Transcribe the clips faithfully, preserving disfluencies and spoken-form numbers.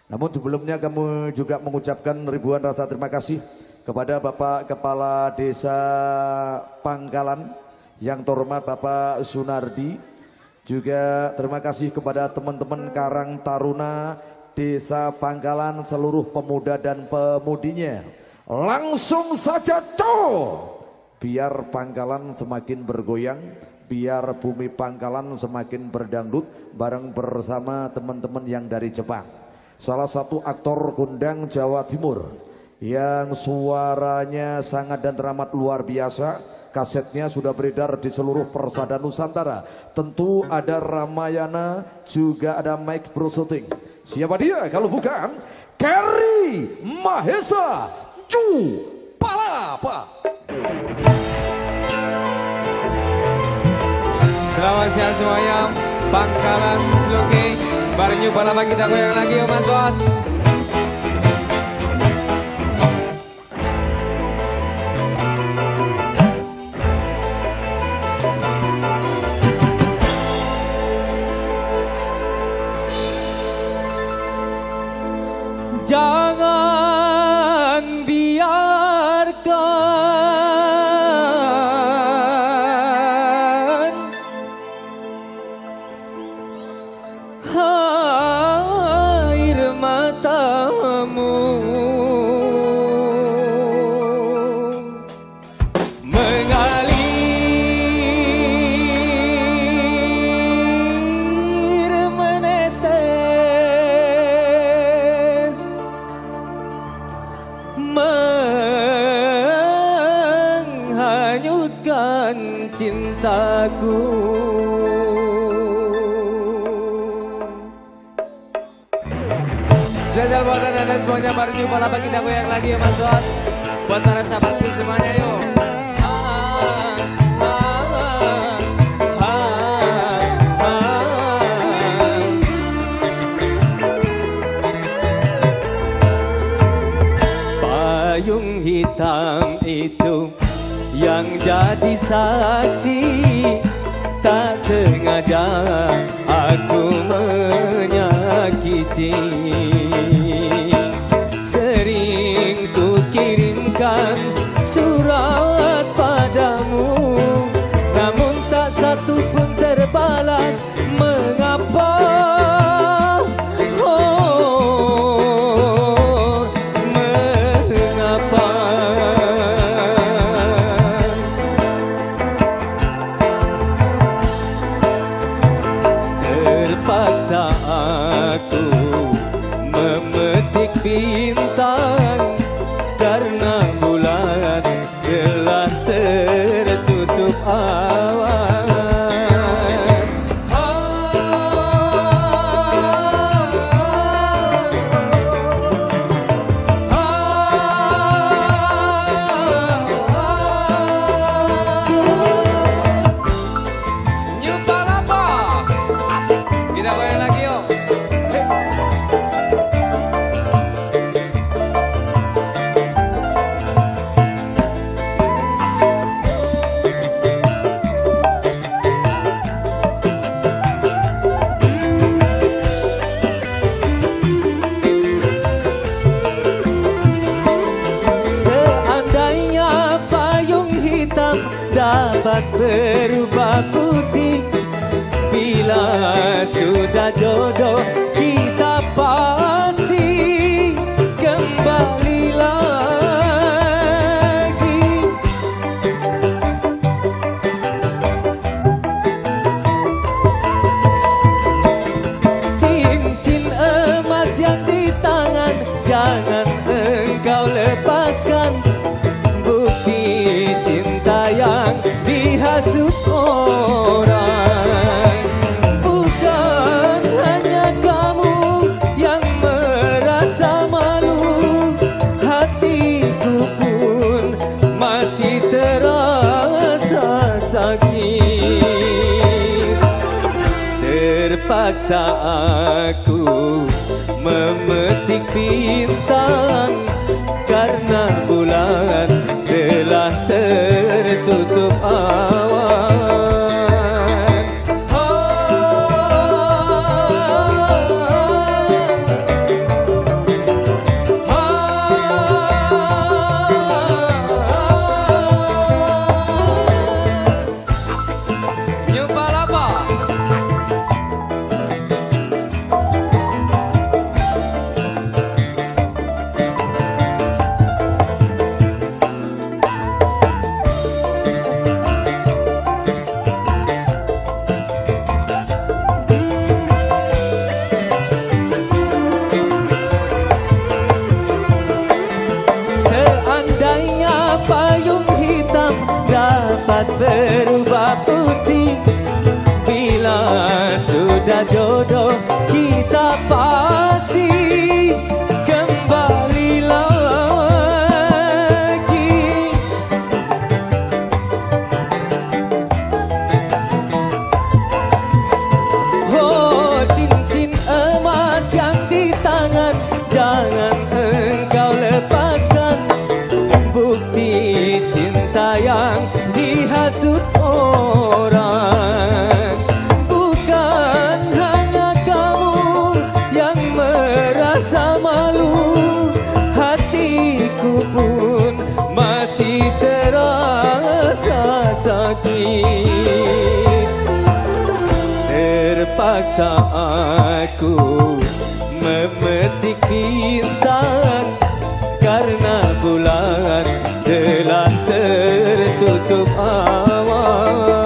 Namun sebelumnya kami juga mengucapkan ribuan rasa terima kasih kepada Bapak Kepala Desa Pangkalan yang terhormat Bapak Sunardi. Juga terima kasih kepada teman-teman Karang Taruna Desa Pangkalan, seluruh pemuda dan pemudinya. Langsung saja cow, biar Pangkalan semakin bergoyang, biar bumi Pangkalan semakin berdangdut bareng bersama teman-teman yang dari Jepang. Salah satu aktor kondang Jawa Timur yang suaranya sangat dan teramat luar biasa. Kasetnya sudah beredar di seluruh persada Nusantara. Tentu ada Ramayana, juga ada Mike Bro Shooting. Siapa dia kalau bukan Kerry Mahesa Ju Palapa. Selamat siang semuanya, Pangkalan Sluki. Bareng Ju Palapa kita goyang lagi yuk Mas Bos. Jangan biarkan air matamu mengalir menetes menghanyutkan cintaku. Spesial buat anda semuanya, baru Ju Palapa kita goyang lagi ya Mas Bos. Buat para sahabatku semuanya yuk. Payung hitam itu yang jadi saksi, tak sengaja aku menyakiti. Sering ku kirimkan surat padamu, namun tak satu pun terbalas. Mengapa? Oh, mengapa? Terpaksa aku memetik bintang karena bulan telah tertutup awan. Ju Palapa kita goyang lagi yuk. Seandainya payung hitam dapat berubah putih, bila sudah jodoh kita pasti kembali lagi. Cincin emas yang di tangan jangan engkau lepaskan, bukti cinta yang dihasut orang. Bukan hanya kamu yang merasa malu, hatiku pun masih terasa sakit. Terpaksa aku memetik bintang karena bulan telah tertutup awan. Oh, Terpaksa aku memetik bintang karena bulan telah tertutup awan.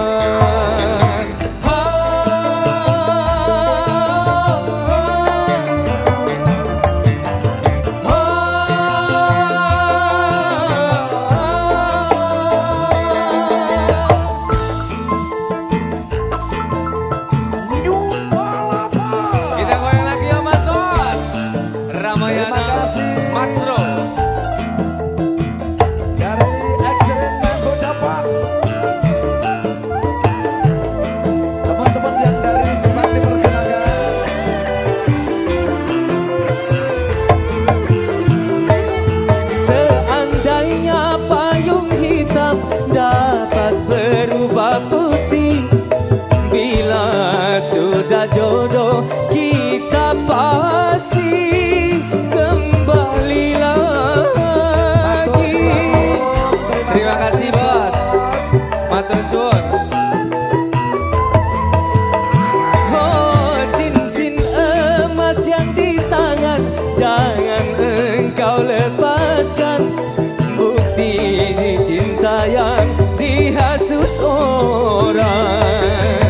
Jodoh kita pasti kembali lagi. Terima kasih bos. Matur suwun. Oh, cincin emas yang di tangan jangan engkau lepaskan. Bukti cinta yang dihasut orang.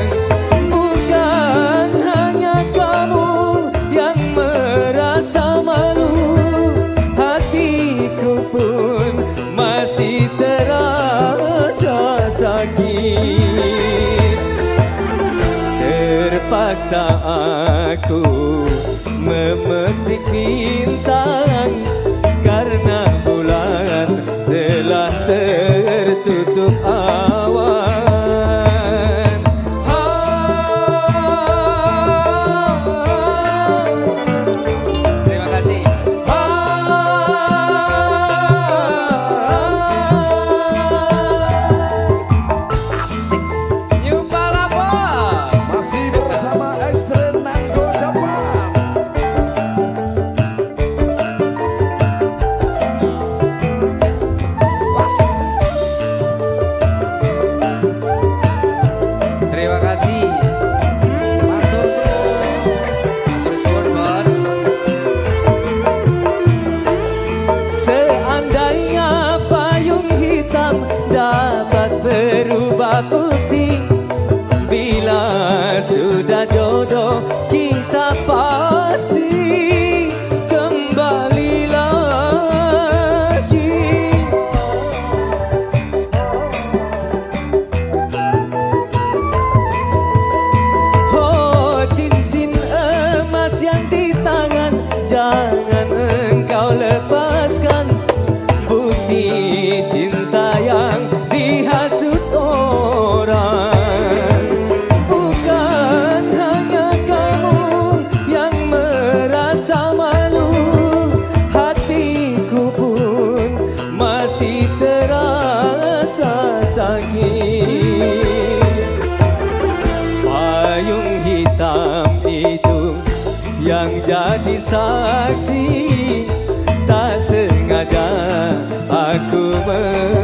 Terpaksa aku memetik bintang karena bulan telah tertutup awan. Terima kasih. Berubah putih bila sudah jodoh kita pasti kembali lagi. Oh, cincin emas yang di tangan jangan engkau lepaskan. Bukti cinta yang dihasut orang. Bukan hanya kamu yang merasa malu, hatiku pun masih terasa sakit. Payung hitam itu yang jadi saksi, tak sengaja aku